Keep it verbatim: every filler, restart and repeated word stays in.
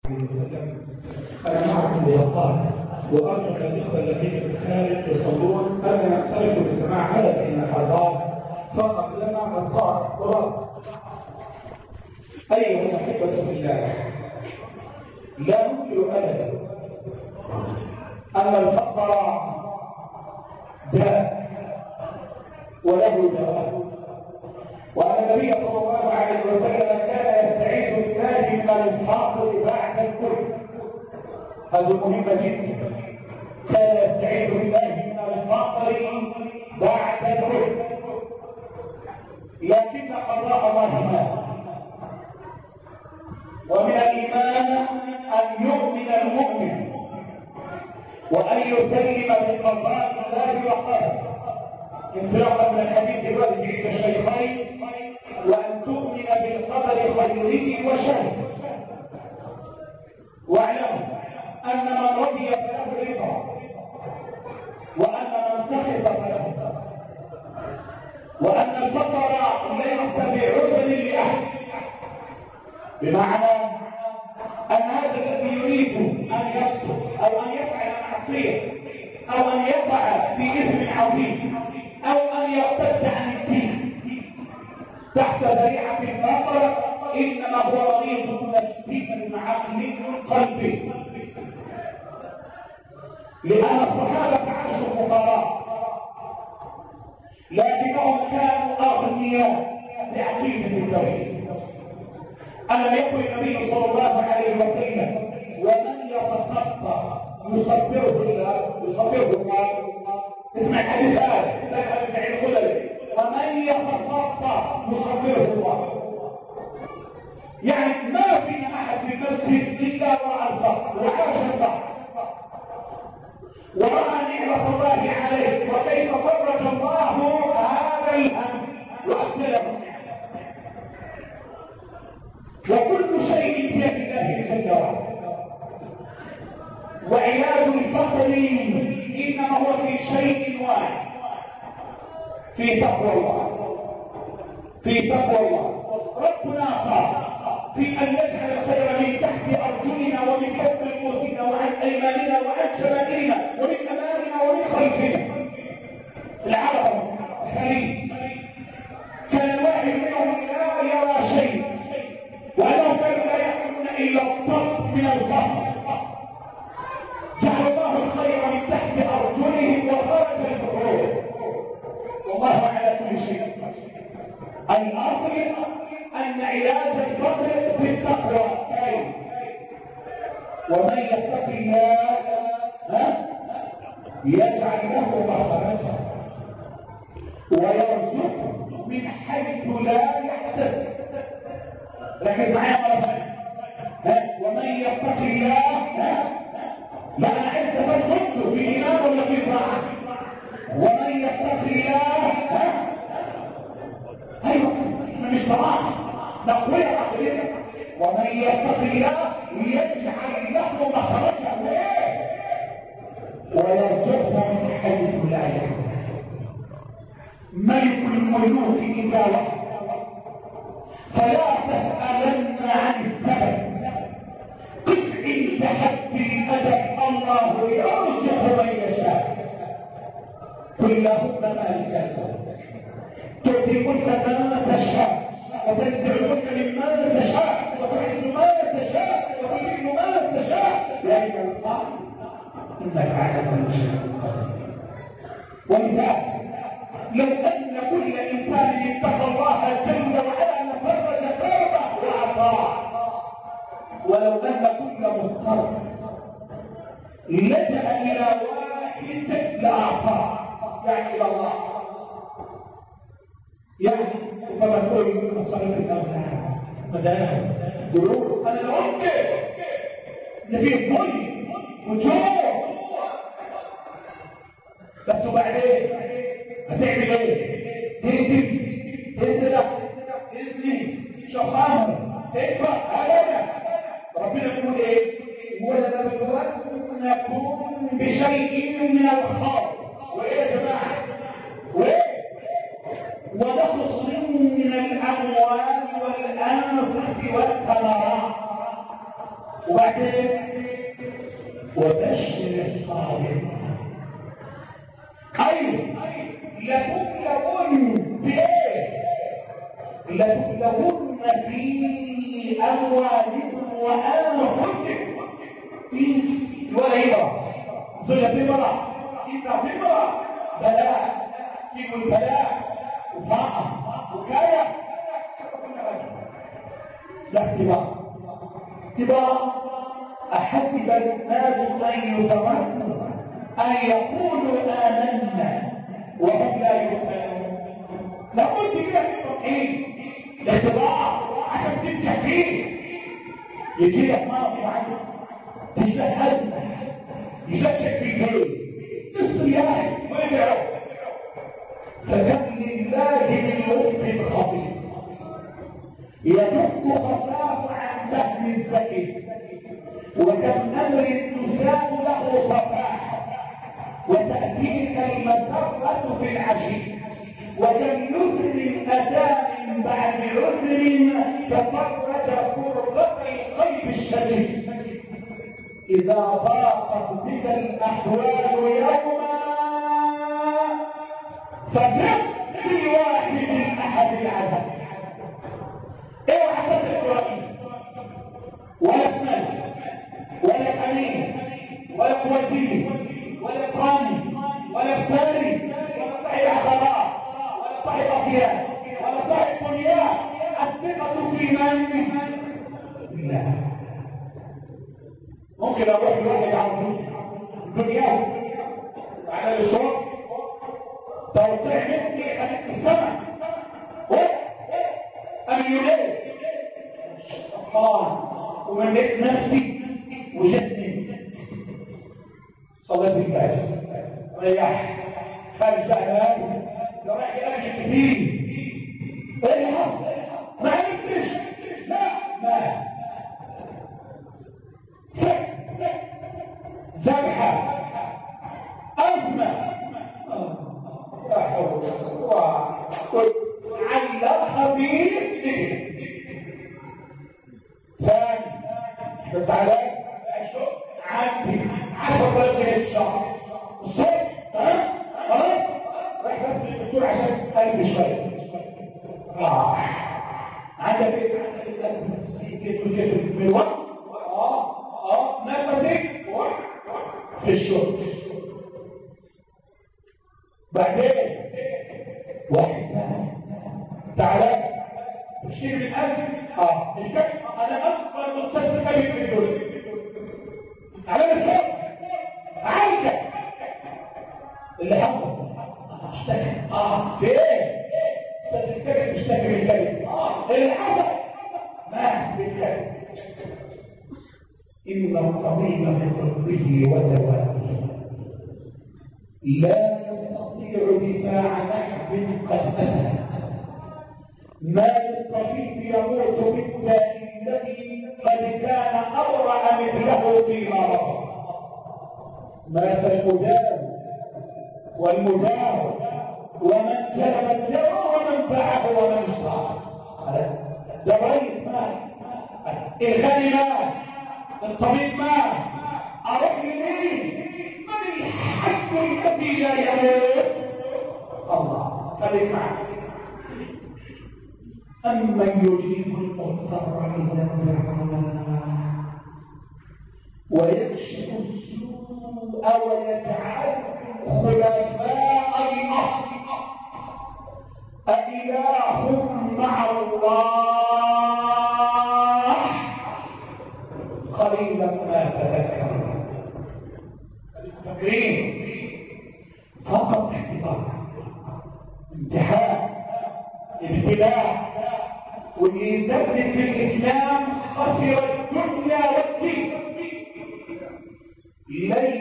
أنا معكم بوقار وأرجو أن الإخوة الذين في الخارج يصلون أنا أنصرف بسماع هذه المحاضرات فقط لنا أصدار ورد. أيها الأحبة في الله، لا ننكر أبدا أن الفقر داء وله دواء، وأن النبي صلى الله عليه وسلم كان يستعيذ بالله من الفقر بعد الكفر. هذه مهمة جدا. كان يستعيذ بالله من الفقر بعد الكفر، لكن قضاء الله مات. ومن الإيمان أن يؤمن المؤمن وأن يسلم بقضاء الله وقدره، انطلاقا من الحديث الوارد عند الشيخين، وأن تؤمن بالقدر خيره وشره. واعلم أن من رضي فله الرضا، وأن من سخط فله السخط، وأن الفقر ليس بعذر لأحد، بمعنى أن هذا الذي يريد أن يفسد أو أن يفعل معصية أو أن يقع في إثم عظيم أو أن يرتد عن الدين تحت ذريعة الفقر إنما هو مريض نفسي عقلي قلبي. لأن الصحابة عاشوا فقراء لكنهم كانوا أغنياء بعقيدة التوحيد. ألم يقل النبي صلى الله عليه وسلم: ومن يتصدق يصبره الله يصبره الله. اسمع الحديث هذا، لا حديث عن الخلل. ومن يتصدق يصبره الله. يعني ما فينا أحد في المسجد إلا رأى الفقر وعاش الفقر ورأى نعمة الله عليه وكيف فرج الله هذا الهم وأبدله. وكل شيء بيد الله جل وعلا، وعلاج الفقر إنما هو في شيء واحد: في تقوى الله. في تقوى الله. ربنا قال في أن يجعل الخير من تحت أرجلنا ومن فوق رؤوسنا وعن أيماننا وعن شمائلنا ومن أمامنا ومن خلفنا. العرب خليل كان الواحد منهم لا يرى شيء، وأنهم كانوا لا يأكلون إلا الطرف من الفقر. جعل الله الخير من تحت أرجلهم وخرج البحور، والله على كل شيء. الأصل أن علاج الفقر في التقوى. ومن يتق الله يجعل له مخرجا ويرزقه من حيث لا يحتسب. ركز معايا مرة ثانية. ومن يتق الله، لا أنا عايز تفصله في إيمان ولا في طاعة. ومن يتق الله، أيوة مش طاعة، تقوية عقلية. ومن يتق الله يجعل له مخرجا ويرزقه من حيث لا يحتسب. ملك الملوك إذا وحد فلا تسألن عن السبب. قف عند حد الأدب، الله يرزق من يشاء. قل اللهم مالك الملك تؤتي الملك ما تشاء وتنزع الملك مما تشاء وتعز ما تشاء وتذل ما تشاء، لأن الله إنك على كل شيء قدير. ولذلك لو أن كل إنسان اتقى الله جل وعلا لفرج كربه وأطاع، ولو أن كل مضطر لجأ إلى واحد لأعطاه، يعني إلى الله. يعني ربما تقول مصاريف الأولاد مدارس دروس، أنا لا أنكر إن فيه ظلم وجور، بس وبعدين هتعمل ايه؟ تهدم، تسرق، تزني، شخامه، تدفع، هذا ربنا يقول ايه؟ ولنبلونكم بشيء من الخوف وايه يا جماعه؟ وايه؟ ونقص من الاموال والانفس والثمرات. وبعد وحدث وبشر الصابرين. أي لتبلغن في ايه؟ لتبلغن في اموالكم وانفسكم. في ولا يبرى زوجة تبرى إذا تبرى بلاء في البلاء وفاقة وكاية لا اختبار. اختبار أحسب الناس أن يتركوا أن يقولوا آمنا وهم لا يفتنون. لابد من التوحيد الاختبار عشان تنجح فيه. يجي لك مرض عنك، تجي لك أزمة، يجي لك شك في الدين، اصبر يا أخي وادعوا. فكم لله من لطف خطير يدق خفاه عن فهم الذكي، وكم أمر تزال له صفاح وتأتيك المسرة في العشي، وكم يسر أتى من بعد عسر ففرج كربة القلب الشديد. إذا ضاقت بك الأحوال يوما فثق بالواحد الأحد العدد. اوعى تثق رئيس ولا ملك ولا امين ولا وزير ولا قاني ولا ثاني ولا صاحب عقارات ولا صاحب اطيان ولا صاحب بنيان. الثقة في من؟ بالله. ممكن اروح لواحد على الدنيا على الشرب توقيع مني خليك في السماء امن يليه الله ومليت نفسي وجدني صليت الفجر ريح خارج بقى لو رايح لاجل كبير ايه اللي حصل؟ ما عرفتش. لا لا سك ذبحه ازمه لا حول علقها بيه ثاني بالتعالى الشغل عندي عشر طريقة الشهر الصبح تمام خلاص راح بس للدكتور عشان قلب شوية راح عندك ايه؟ عندك كيف وكيف من الوقت اه اه نفسك في الشغل. بعدين واحد تعالى تشيل الألف اه الكلب انا اكبر مستثمر كبير في الدنيا على الفرق عالجة اللي حصل اشتكي اه في ايه الكلب اشتكي من الكلب اه اللي حصل مات بالكلب. ان الطبيب بطبه ودوائه لا يستطيع دفاع نحب قد اتى. ما للطبيب يموت بالداء الذي قد كان أورع مثله في مرض. مات المداوي والمداوي ومن جلب الدواء ومن باعه ومن اشتراه. ده الرئيس مات، الغني مات، الطبيب مات، أروح لمين؟ من الحد الذي لا يموت؟ الله. خليك معك. أمن يجيب المضطر إذا دعاه ويكشف السوء ويجعلكم خلفاء الأرض أإله مع الله قليلا ما تذكرون. فاكرين فقط اختبار امتحان ابتلاء، واللي يثبت في الاسلام خسر الدنيا والدين. لن